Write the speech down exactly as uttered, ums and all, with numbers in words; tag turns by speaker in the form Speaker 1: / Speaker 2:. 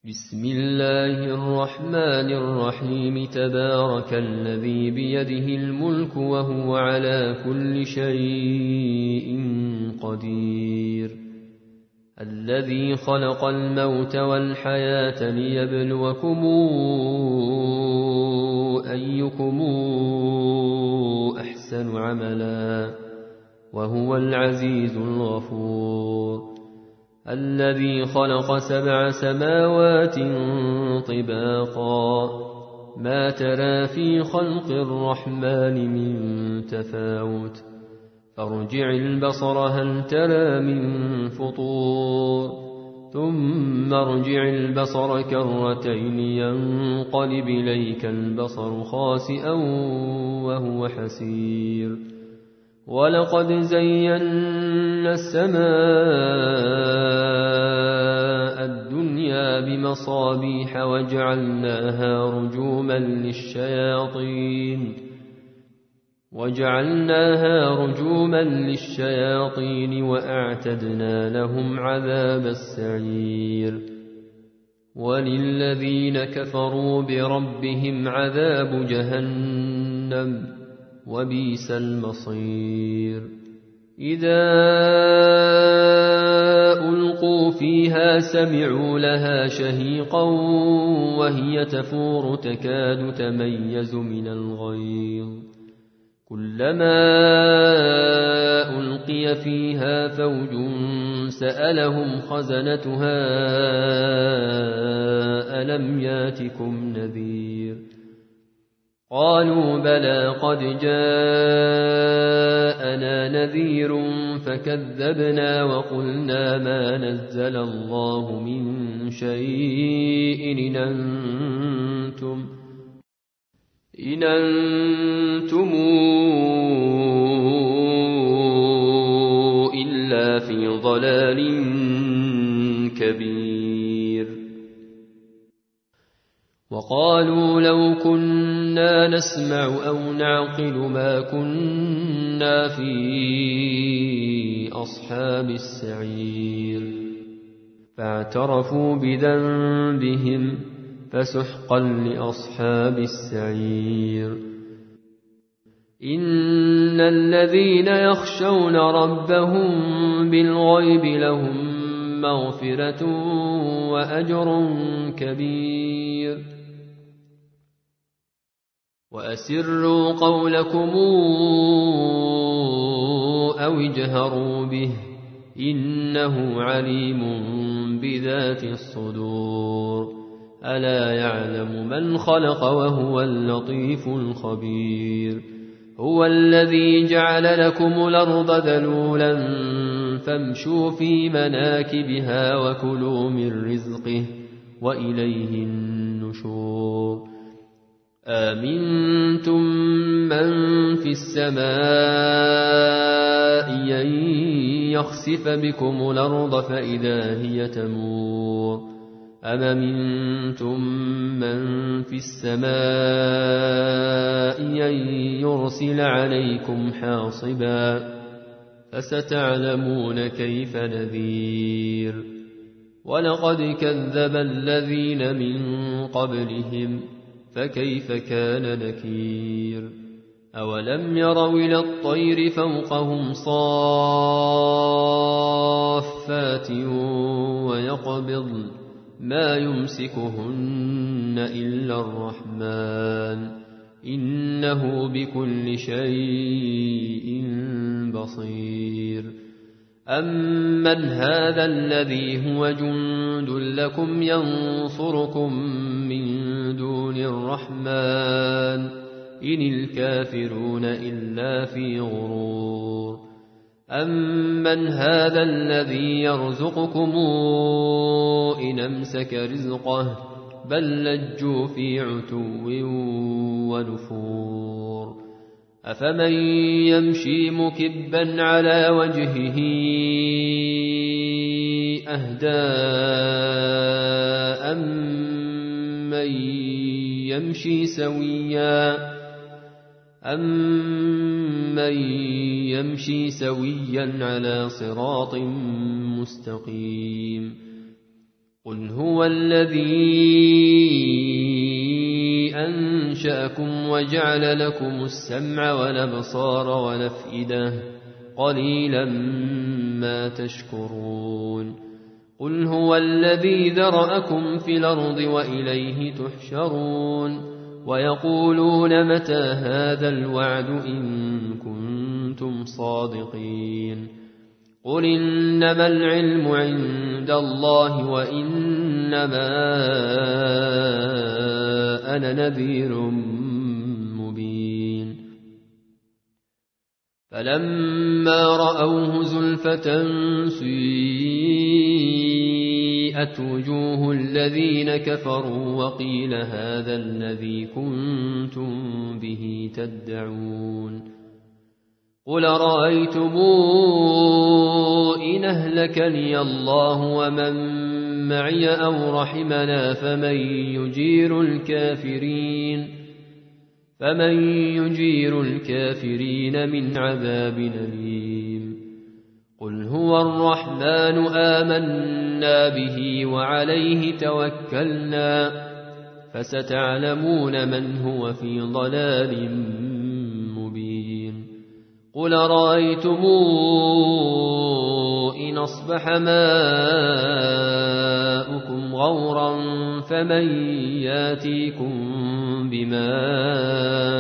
Speaker 1: بسم الله الرحمن الرحيم تبارك الذي بيده الملك وهو على كل شيء قدير الذي خلق الموت والحياة ليبلوكم أيكم أحسن عملا وهو العزيز الغفور الذي خلق سبع سماوات طباقا ما ترى في خلق الرحمن من تفاوت فارجع البصر هل ترى من فطور ثم ارجع البصر كرتين ينقلب إليك البصر خاسئا وهو حسير ولقد زينا السماء الدنيا بمصابيح وجعلناها رجوما للشياطين وجعلناها رجوما للشياطين وأعتدنا لهم عذاب السعير وللذين كفروا بربهم عذاب جهنم وبئس المصير إذا ألقوا فيها سمعوا لها شهيقا وهي تفور تكاد تميز من الغيظ كلما ألقي فيها فوج سألهم خزنتها ألم ياتكم نذير قالوا بلى قد جاءنا نذير فكذبنا وقلنا ما نزل الله من شيء إن أنتم إن أنتم إلا في ضلال كبير وقالوا لو كنا نسمع أو نعقل ما كنا في أصحاب السعير فاعترفوا بذنبهم فسحقا لأصحاب السعير إن الذين يخشون ربهم بالغيب لهم مغفرة وأجر كبير وأسروا قولكم أو اجهروا به إنه عليم بذات الصدور ألا يعلم من خلق وهو اللطيف الخبير هو الذي جعل لكم الأرض ذلولا فامشوا في مناكبها وكلوا من رزقه وإليه النشور آمنتم من في السماء أن يخسف بكم الأرض فإذا هي تمور أم أمنتم من في السماء أن يرسل عليكم حاصبا فستعلمون كيف نذير ولقد كذب الذين من قبلهم فكيف كان نكير أولم يروا إلى الطير فوقهم صافات ويقبضن ما يمسكهن إلا الرحمن إنه بكل شيء بصير أمن هذا الذي هو جند لكم ينصركم من دون الرحمن إن الكافرون إلا في غرور أمن هذا الذي يرزقكم إن أمسك رزقه بل لجوا في عتو ونفور أفمن يمشي مكبا على وجهه أهدى أمن يمشي سويا أمن يمشي سويا على صراط مستقيم قل هو الذي أنشأكم وجعل لكم السمع والأبصار والأفئدة قليلا ما تشكرون قل هو الذي ذرأكم في الأرض وإليه تحشرون ويقولون متى هذا الوعد إن كنتم صادقين قل إنما العلم عند الله وإنما أنا نذير مبين فلما رأوه زلفة سيئت وجوه الذين كفروا وقيل هذا الذي كنتم به تدعون قل رأيتم إن أهلكني الله ومن معي أو رحمنا فمن يجير الكافرين فمن يجير الكافرين من عذاب أليم قل هو الرحمن آمنا به وعليه توكلنا فستعلمون من هو في ضلال مبين قل رأيتم إن أصبح ماؤكم غورا فمن ياتيكم بماء